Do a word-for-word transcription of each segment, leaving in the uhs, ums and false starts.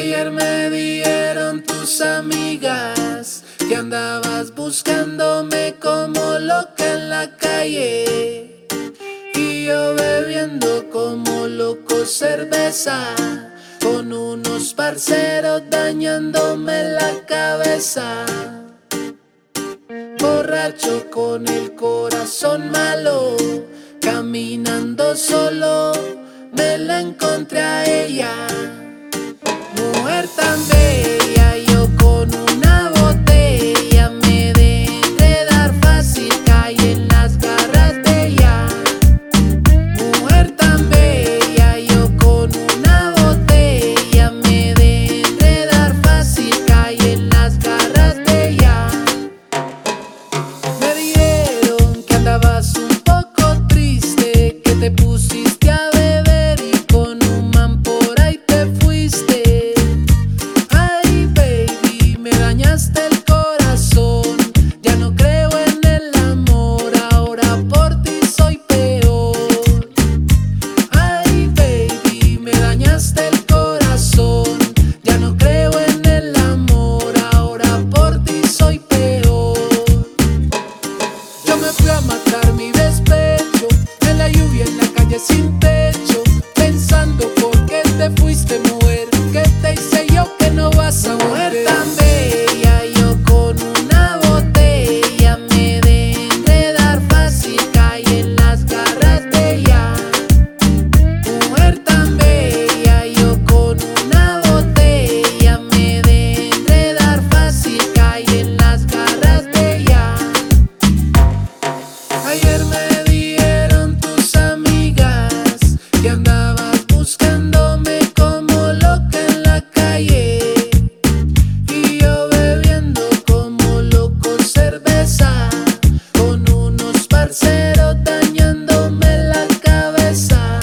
Ayer me dijeron tus amigas que andabas buscándome como loca en la calle, y yo bebiendo como loco cerveza con unos parceros dañándome la cabeza. Borracho con el corazón malo, caminando solo, me la encontré a ella. Mujer tan bella, yo con una botella me dejé dar fácil, caí en las garras de ella. Mujer tan bella, yo con una botella me dejé dar fácil, caí en las garras de ella. Me dijeron que andabas un poco triste, que te pusiste a beber y con un man por ahí te fuiste. Ay baby, me dañaste el corazón, ya no creo en el amor, ahora por ti soy peor. Ay baby, me dañaste el corazón, ya no creo en el amor, ahora por ti soy peor. Yo me fui a matar mi despecho, en la lluvia, en la calle sin techo, pensando por qué te fuiste, mujer, que te hice yo que no vas a volver. Mujer tan bella, yo con una botella me dejé dar fácil, caí en las garras de ella. Mujer tan bella, yo con una botella me dejé dar fácil, caí en las garras de ella. Ayer me dijeron tus amigas que andabas buscándome como loca en la calle, y yo bebiendo como loco cerveza con unos parceros dañándome la cabeza.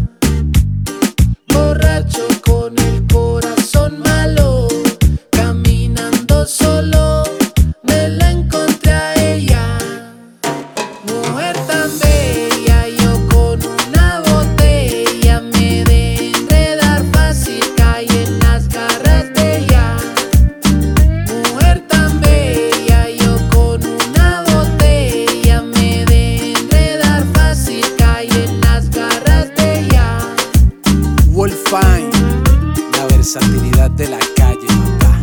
Borracho con el corazón malo, caminando solo, me la encontré a ella. Mujer tan bella, yo con una botella me dejé dar fácil, caí en las garras de ella. Mujer tan bella, yo con una botella me dejé dar fácil, caí en las garras de ella. Wolfine, la versatilidad de la calle, papá.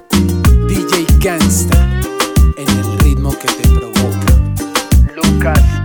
D J Gangsta, en el ritmo que te provoca. Lucas.